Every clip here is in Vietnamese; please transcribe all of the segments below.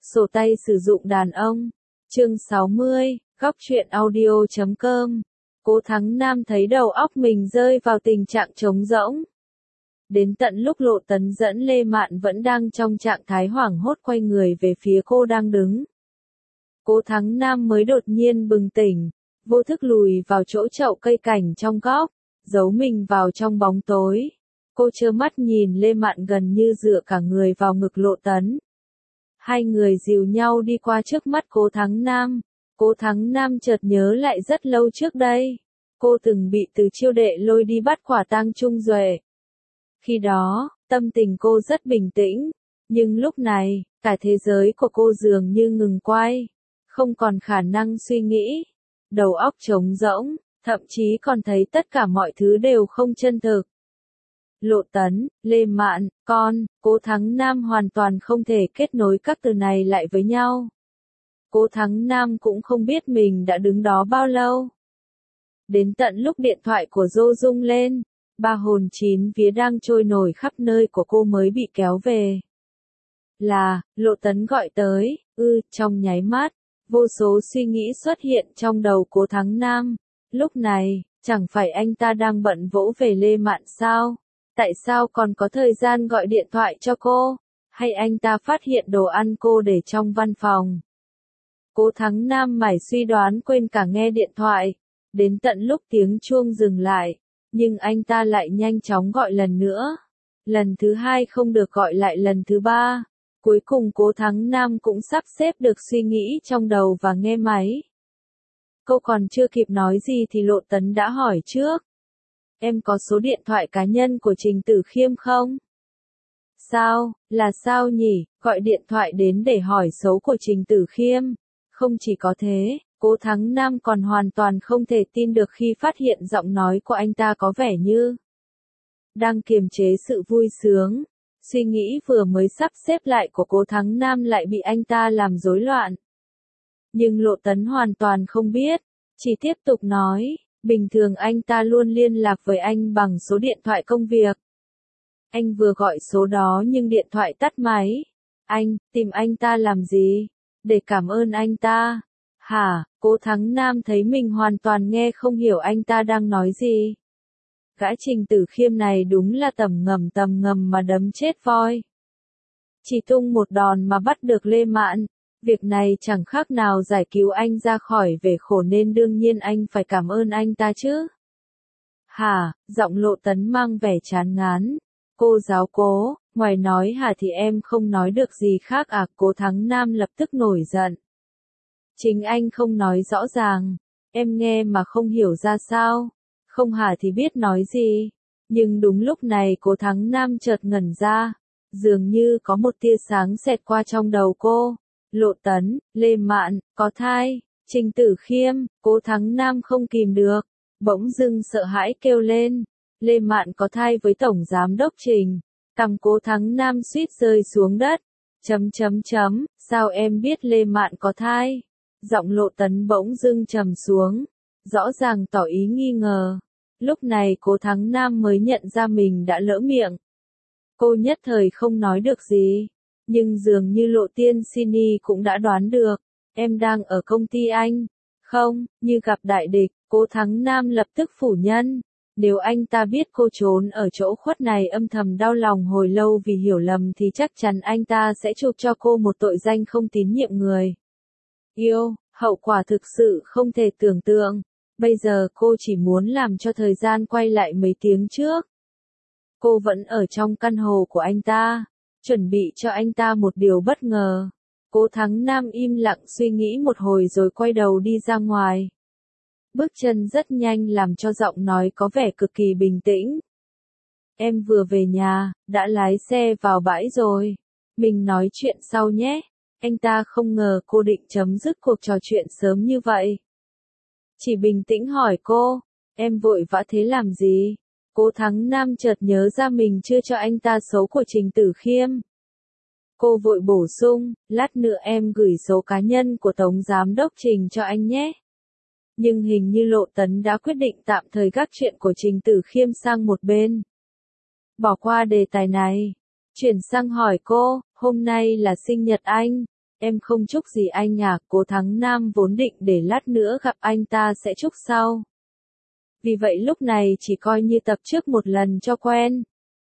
Sổ tay sử dụng đàn ông. Chương 60, góc truyện audio.com. Cố Thắng Nam thấy đầu óc mình rơi vào tình trạng trống rỗng. Đến tận lúc Lộ Tấn dẫn Lê Mạn vẫn đang trong trạng thái hoảng hốt quay người về phía cô đang đứng. Cố Thắng Nam mới đột nhiên bừng tỉnh, vô thức lùi vào chỗ chậu cây cảnh trong góc, giấu mình vào trong bóng tối. Cô trơ mắt nhìn Lê Mạn gần như dựa cả người vào ngực Lộ Tấn. Hai người dìu nhau đi qua trước mắt Cố Thắng Nam. Cố Thắng Nam chợt nhớ lại rất lâu trước đây, cô từng bị Từ Chiêu Đệ lôi đi bắt quả tang Trung Duệ. Khi đó, tâm tình cô rất bình tĩnh, nhưng lúc này, cả thế giới của cô dường như ngừng quay, không còn khả năng suy nghĩ, đầu óc trống rỗng, thậm chí còn thấy tất cả mọi thứ đều không chân thực. Lộ Tấn, Lê Mạn, con, Cố Thắng Nam hoàn toàn không thể kết nối các từ này lại với nhau. Cố Thắng Nam cũng không biết mình đã đứng đó bao lâu. Đến tận lúc điện thoại của Dô rung lên, ba hồn chín vía đang trôi nổi khắp nơi của cô mới bị kéo về. Là, Lộ Tấn gọi tới, trong nháy mắt, vô số suy nghĩ xuất hiện trong đầu Cố Thắng Nam. Lúc này, chẳng phải anh ta đang bận vỗ về Lê Mạn sao? Tại sao còn có thời gian gọi điện thoại cho cô? Hay anh ta phát hiện đồ ăn cô để trong văn phòng? Cố Thắng Nam mải suy đoán quên cả nghe điện thoại. Đến tận lúc tiếng chuông dừng lại, nhưng anh ta lại nhanh chóng gọi lần nữa. Lần thứ hai không được gọi lại lần thứ ba. Cuối cùng Cố Thắng Nam cũng sắp xếp được suy nghĩ trong đầu và nghe máy. Cô còn chưa kịp nói gì thì Lộ Tấn đã hỏi trước. Em có số điện thoại cá nhân của Trình Tử Khiêm không? Sao, là sao nhỉ, gọi điện thoại đến để hỏi số của Trình Tử Khiêm. Không chỉ có thế, Cố Thắng Nam còn hoàn toàn không thể tin được khi phát hiện giọng nói của anh ta có vẻ như đang kiềm chế sự vui sướng. Suy nghĩ vừa mới sắp xếp lại của Cố Thắng Nam lại bị anh ta làm rối loạn. Nhưng Lộ Tấn hoàn toàn không biết, chỉ tiếp tục nói, bình thường anh ta luôn liên lạc với anh bằng số điện thoại công việc. Anh vừa gọi số đó nhưng điện thoại tắt máy. Anh, tìm anh ta làm gì? Để cảm ơn anh ta. Hả, Cố Thắng Nam thấy mình hoàn toàn nghe không hiểu anh ta đang nói gì. Gã Trình Tử Khiêm này đúng là tầm ngầm mà đấm chết voi. Chỉ tung một đòn mà bắt được Lê Mạn. Việc này chẳng khác nào giải cứu anh ra khỏi bể khổ nên đương nhiên anh phải cảm ơn anh ta chứ. Hả, giọng Lộ Tấn mang vẻ chán ngán. Cô giáo Cố, ngoài nói hả thì em không nói được gì khác à? Cố Thắng Nam lập tức nổi giận. Chính anh không nói rõ ràng, em nghe mà không hiểu ra sao, không hả thì biết nói gì. Nhưng đúng lúc này Cố Thắng Nam chợt ngẩn ra, dường như có một tia sáng xẹt qua trong đầu cô. Lộ Tấn, Lê Mạn, có thai, Trình Tử Khiêm, Cố Thắng Nam không kìm được, bỗng dưng sợ hãi kêu lên. Lê Mạn có thai với Tổng Giám đốc Trình. Cằm Cố Thắng Nam suýt rơi xuống đất. Sao em biết Lê Mạn có thai? Giọng Lộ Tấn bỗng dưng trầm xuống, rõ ràng tỏ ý nghi ngờ. Lúc này Cố Thắng Nam mới nhận ra mình đã lỡ miệng. Cô nhất thời không nói được gì, nhưng dường như Lộ Tiên Sini cũng đã đoán được. Em đang ở công ty anh. Không, như gặp đại địch, Cố Thắng Nam lập tức phủ nhận. Nếu anh ta biết cô trốn ở chỗ khuất này âm thầm đau lòng hồi lâu vì hiểu lầm thì chắc chắn anh ta sẽ chụp cho cô một tội danh không tín nhiệm người yêu, hậu quả thực sự không thể tưởng tượng. Bây giờ cô chỉ muốn làm cho thời gian quay lại mấy tiếng trước. Cô vẫn ở trong căn hộ của anh ta, chuẩn bị cho anh ta một điều bất ngờ. Cố Thắng Nam im lặng suy nghĩ một hồi rồi quay đầu đi ra ngoài. Bước chân rất nhanh làm cho giọng nói có vẻ cực kỳ bình tĩnh. Em vừa về nhà, đã lái xe vào bãi rồi. Mình nói chuyện sau nhé. Anh ta không ngờ cô định chấm dứt cuộc trò chuyện sớm như vậy. Chỉ bình tĩnh hỏi cô, em vội vã thế làm gì? Cố Thắng Nam chợt nhớ ra mình chưa cho anh ta số của Trình Tử Khiêm. Cô vội bổ sung, lát nữa em gửi số cá nhân của Tổng Giám đốc Trình cho anh nhé. Nhưng hình như Lộ Tấn đã quyết định tạm thời gác chuyện của Trình Tử Khiêm sang một bên. Bỏ qua đề tài này, chuyển sang hỏi cô, hôm nay là sinh nhật anh, Em không chúc gì anh à, Cố Thắng Nam vốn định để lát nữa gặp anh ta sẽ chúc sau. Vì vậy lúc này chỉ coi như tập trước một lần cho quen.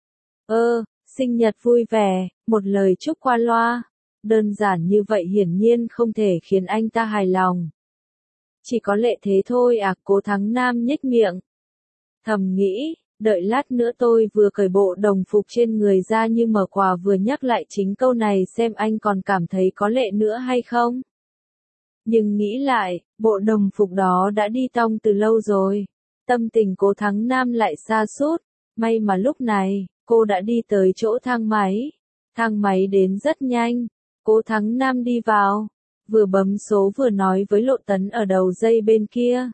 Sinh nhật vui vẻ, một lời chúc qua loa. Đơn giản như vậy hiển nhiên không thể khiến anh ta hài lòng. Chỉ có lệ thế thôi à, Cố Thắng Nam nhếch miệng. Thầm nghĩ, đợi lát nữa tôi vừa cởi bộ đồng phục trên người ra như mở quà vừa nhắc lại chính câu này xem anh còn cảm thấy có lệ nữa hay không. Nhưng nghĩ lại, bộ đồng phục đó đã đi tong từ lâu rồi. Tâm tình Cố Thắng Nam lại sa sút. May mà lúc này, cô đã đi tới chỗ thang máy. Thang máy đến rất nhanh. Cố Thắng Nam đi vào. Vừa bấm số vừa nói với Lộ Tấn ở đầu dây bên kia.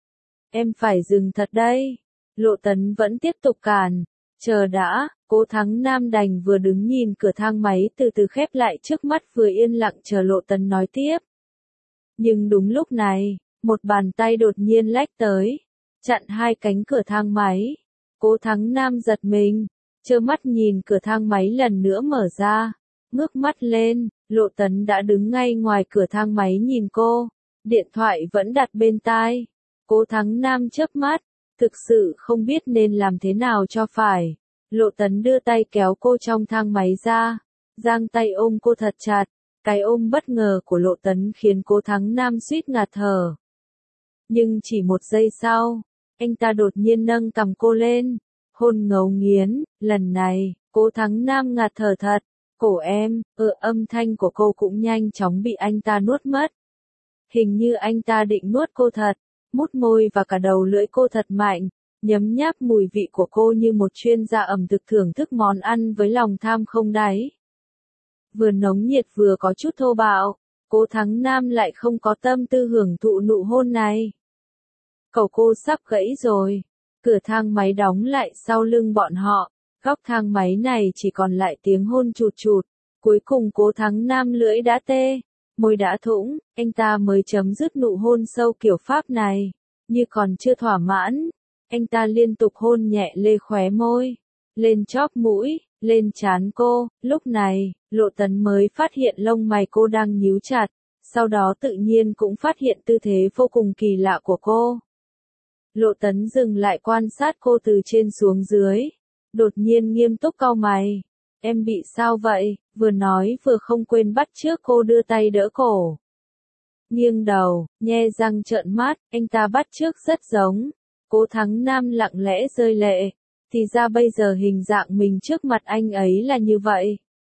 Em phải dừng thật đây. Lộ Tấn vẫn tiếp tục cản. Chờ đã, Cố Thắng Nam đành vừa đứng nhìn cửa thang máy từ từ khép lại trước mắt vừa yên lặng chờ Lộ Tấn nói tiếp. Nhưng đúng lúc này, một bàn tay đột nhiên lách tới, chặn hai cánh cửa thang máy. Cố Thắng Nam giật mình, trơ mắt nhìn cửa thang máy lần nữa mở ra, ngước mắt lên, Lộ Tấn đã đứng ngay ngoài cửa thang máy nhìn cô, điện thoại vẫn đặt bên tai. Cố Thắng Nam chớp mắt, thực sự không biết nên làm thế nào cho phải. Lộ Tấn đưa tay kéo cô trong thang máy ra, giang tay ôm cô thật chặt. Cái ôm bất ngờ của Lộ Tấn khiến Cố Thắng Nam suýt ngạt thở. Nhưng chỉ một giây sau, anh ta đột nhiên nâng cằm cô lên, hôn ngấu nghiến, lần này, Cố Thắng Nam ngạt thở thật. Cổ em, âm thanh của cô cũng nhanh chóng bị anh ta nuốt mất. Hình như anh ta định nuốt cô thật, mút môi và cả đầu lưỡi cô thật mạnh, nhấm nháp mùi vị của cô như một chuyên gia ẩm thực thưởng thức món ăn với lòng tham không đáy. Vừa nóng nhiệt vừa có chút thô bạo, Cố Thắng Nam lại không có tâm tư hưởng thụ nụ hôn này. Cầu cô sắp gãy rồi, cửa thang máy đóng lại sau lưng bọn họ, góc thang máy này chỉ còn lại tiếng hôn chụt chụt, cuối cùng Cố Thắng Nam lưỡi đã tê, môi đã thủng, anh ta mới chấm dứt nụ hôn sâu kiểu Pháp này, như còn chưa thỏa mãn, anh ta liên tục hôn nhẹ lên khóe môi, lên chóp mũi, lên trán cô, lúc này, Lộ Tấn mới phát hiện lông mày cô đang nhíu chặt, sau đó tự nhiên cũng phát hiện tư thế vô cùng kỳ lạ của cô. Lộ Tấn dừng lại quan sát cô từ trên xuống dưới, đột nhiên nghiêm túc cau mày. Em bị sao vậy? Vừa nói vừa không quên bắt chước cô đưa tay đỡ cổ. Nghiêng đầu, nhe răng trợn mắt, anh ta bắt chước rất giống. Cố Thắng Nam lặng lẽ rơi lệ. Thì ra bây giờ hình dạng mình trước mặt anh ấy là như vậy.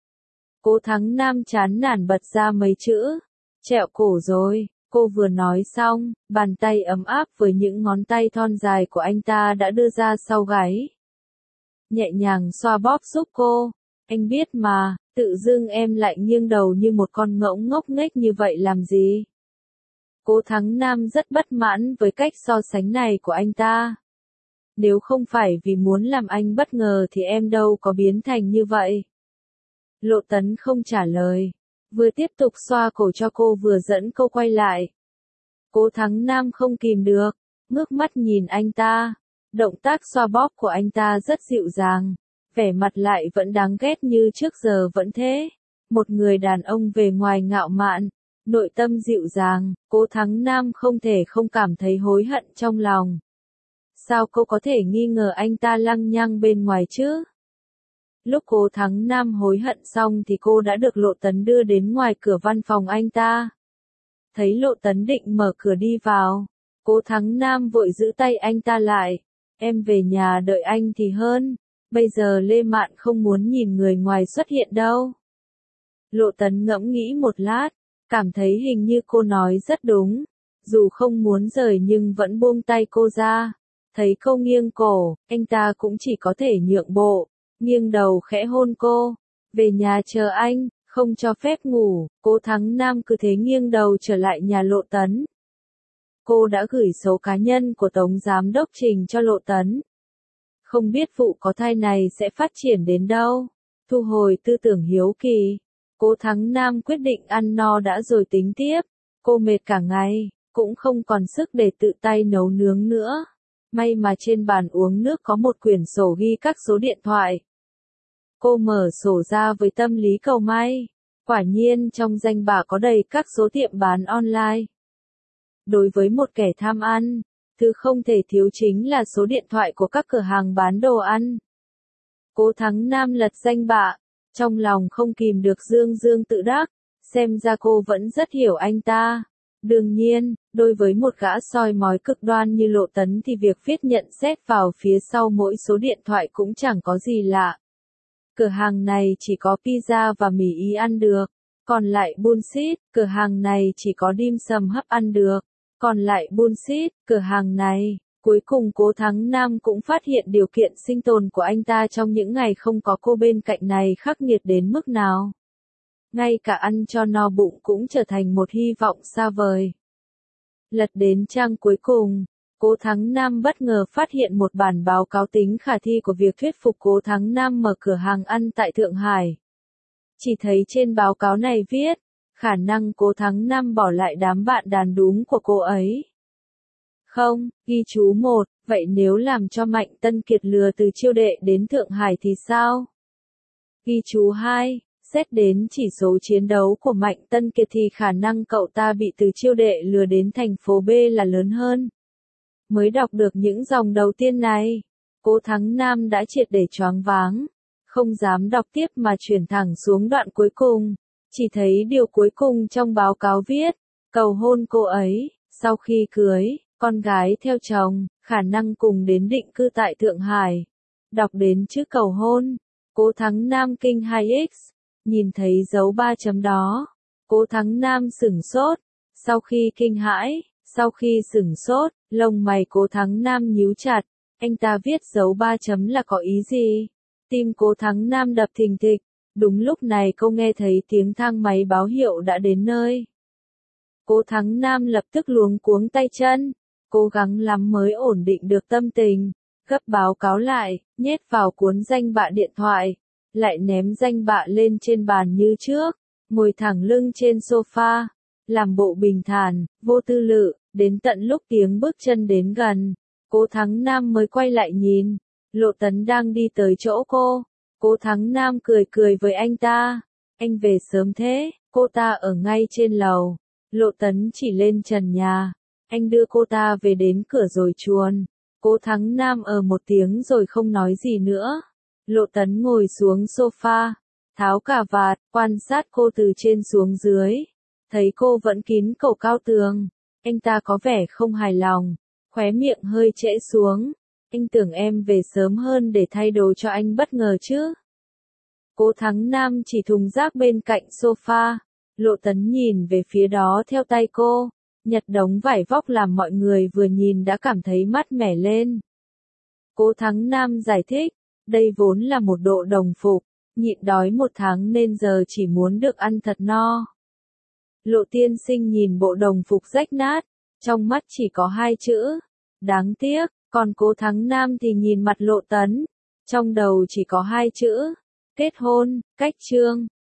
Cố Thắng Nam chán nản bật ra mấy chữ. Trẹo cổ rồi, cô vừa nói xong, bàn tay ấm áp với những ngón tay thon dài của anh ta đã đưa ra sau gáy. Nhẹ nhàng xoa bóp giúp cô. Anh biết mà, tự dưng em lại nghiêng đầu như một con ngỗng ngốc nghếch như vậy làm gì? Cố Thắng Nam rất bất mãn với cách so sánh này của anh ta. Nếu không phải vì muốn làm anh bất ngờ thì em đâu có biến thành như vậy. Lộ Tấn không trả lời, vừa tiếp tục xoa cổ cho cô vừa dẫn cô quay lại. Cố Thắng Nam không kìm được, ngước mắt nhìn anh ta. Động tác xoa bóp của anh ta rất dịu dàng, vẻ mặt lại vẫn đáng ghét như trước giờ vẫn thế. Một người đàn ông về ngoài ngạo mạn, nội tâm dịu dàng, Cố Thắng Nam không thể không cảm thấy hối hận trong lòng. Sao cô có thể nghi ngờ anh ta lăng nhăng bên ngoài chứ? Lúc Cố Thắng Nam hối hận xong thì cô đã được Lộ Tấn đưa đến ngoài cửa văn phòng anh ta. Thấy Lộ Tấn định mở cửa đi vào, Cố Thắng Nam vội giữ tay anh ta lại. Em về nhà đợi anh thì hơn, bây giờ Lê Mạn không muốn nhìn người ngoài xuất hiện đâu. Lộ Tấn ngẫm nghĩ một lát, cảm thấy hình như cô nói rất đúng, dù không muốn rời nhưng vẫn buông tay cô ra. Thấy cô nghiêng cổ, anh ta cũng chỉ có thể nhượng bộ, nghiêng đầu khẽ hôn cô. Về nhà chờ anh, không cho phép ngủ. Cố Thắng Nam cứ thế nghiêng đầu trở lại nhà Lộ Tấn. Cô đã gửi số cá nhân của Tống Giám đốc Trình cho Lộ Tấn. Không biết vụ có thai này sẽ phát triển đến đâu. Thu hồi tư tưởng hiếu kỳ. Cố Thắng Nam quyết định ăn no đã rồi tính tiếp. Cô mệt cả ngày, cũng không còn sức để tự tay nấu nướng nữa. May mà trên bàn uống nước có một quyển sổ ghi các số điện thoại. Cô mở sổ ra với tâm lý cầu may. Quả nhiên trong danh bạ có đầy các số tiệm bán online. Đối với một kẻ tham ăn, thứ không thể thiếu chính là số điện thoại của các cửa hàng bán đồ ăn. Cố Thắng Nam lật danh bạ, trong lòng không kìm được dương dương tự đắc, xem ra cô vẫn rất hiểu anh ta. Đương nhiên, đối với một gã soi mói cực đoan như Lộ Tấn thì việc viết nhận xét vào phía sau mỗi số điện thoại cũng chẳng có gì lạ. Cửa hàng này chỉ có pizza và mì Ý ăn được, còn lại bullshit, cửa hàng này chỉ có dim sum hấp ăn được, còn lại bullshit, cửa hàng này. Cuối cùng Cố Thắng Nam cũng phát hiện điều kiện sinh tồn của anh ta trong những ngày không có cô bên cạnh này khắc nghiệt đến mức nào. Ngay cả ăn cho no bụng cũng trở thành một hy vọng xa vời. Lật đến trang cuối cùng, Cố Thắng Nam bất ngờ phát hiện một bản báo cáo tính khả thi của việc thuyết phục Cố Thắng Nam mở cửa hàng ăn tại Thượng Hải. Chỉ thấy trên báo cáo này viết, khả năng Cố Thắng Nam bỏ lại đám bạn đàn đúm của cô ấy. Không, ghi chú 1, vậy nếu làm cho Mạnh Tân Kiệt lừa từ Chiêu Đệ đến Thượng Hải thì sao? Ghi chú 2, xét đến chỉ số chiến đấu của Mạnh Tân Kiệt thì khả năng cậu ta bị từ Chiêu Đệ lừa đến thành phố B là lớn hơn. Mới đọc được những dòng đầu tiên này, Cố Thắng Nam đã triệt để choáng váng, không dám đọc tiếp mà chuyển thẳng xuống đoạn cuối cùng, chỉ thấy điều cuối cùng trong báo cáo viết, cầu hôn cô ấy, sau khi cưới, con gái theo chồng, khả năng cùng đến định cư tại Thượng Hải. Đọc đến chữ cầu hôn, Cố Thắng Nam kinh 2x, nhìn thấy dấu 3 chấm đó, Cố Thắng Nam sửng sốt, sau khi kinh hãi, sau khi sửng sốt, lông mày Cố Thắng Nam nhíu chặt, anh ta viết dấu 3 chấm là có ý gì? Tim Cố Thắng Nam đập thình thịch, đúng lúc này cô nghe thấy tiếng thang máy báo hiệu đã đến nơi. Cố Thắng Nam lập tức luống cuống tay chân, cố gắng lắm mới ổn định được tâm tình, gấp báo cáo lại, nhét vào cuốn danh bạ điện thoại, lại ném danh bạ lên trên bàn như trước, ngồi thẳng lưng trên sofa, làm bộ bình thản, vô tư lự, đến tận lúc tiếng bước chân đến gần, Cố Thắng Nam mới quay lại nhìn, Lộ Tấn đang đi tới chỗ cô, Cố Thắng Nam cười cười với anh ta, anh về sớm thế, cô ta ở ngay trên lầu, Lộ Tấn chỉ lên trần nhà, anh đưa cô ta về đến cửa rồi chuồn, Cố Thắng Nam một tiếng rồi không nói gì nữa, Lộ Tấn ngồi xuống sofa, tháo cà vạt, quan sát cô từ trên xuống dưới, thấy cô vẫn kín cổ cao tường, anh ta có vẻ không hài lòng, khóe miệng hơi trễ xuống, anh tưởng em về sớm hơn để thay đồ cho anh bất ngờ chứ. Cố Thắng Nam chỉ thùng rác bên cạnh sofa, Lộ Tấn nhìn về phía đó theo tay cô, nhặt đống vải vóc làm mọi người vừa nhìn đã cảm thấy mát mẻ lên. Cố Thắng Nam giải thích, đây vốn là một bộ đồng phục, nhịn đói 1 tháng nên giờ chỉ muốn được ăn thật no. Lộ tiên sinh nhìn bộ đồng phục rách nát, trong mắt chỉ có 2 chữ, đáng tiếc, còn Cố Thắng Nam thì nhìn mặt Lộ Tấn, trong đầu chỉ có 2 chữ, kết hôn, cách chương.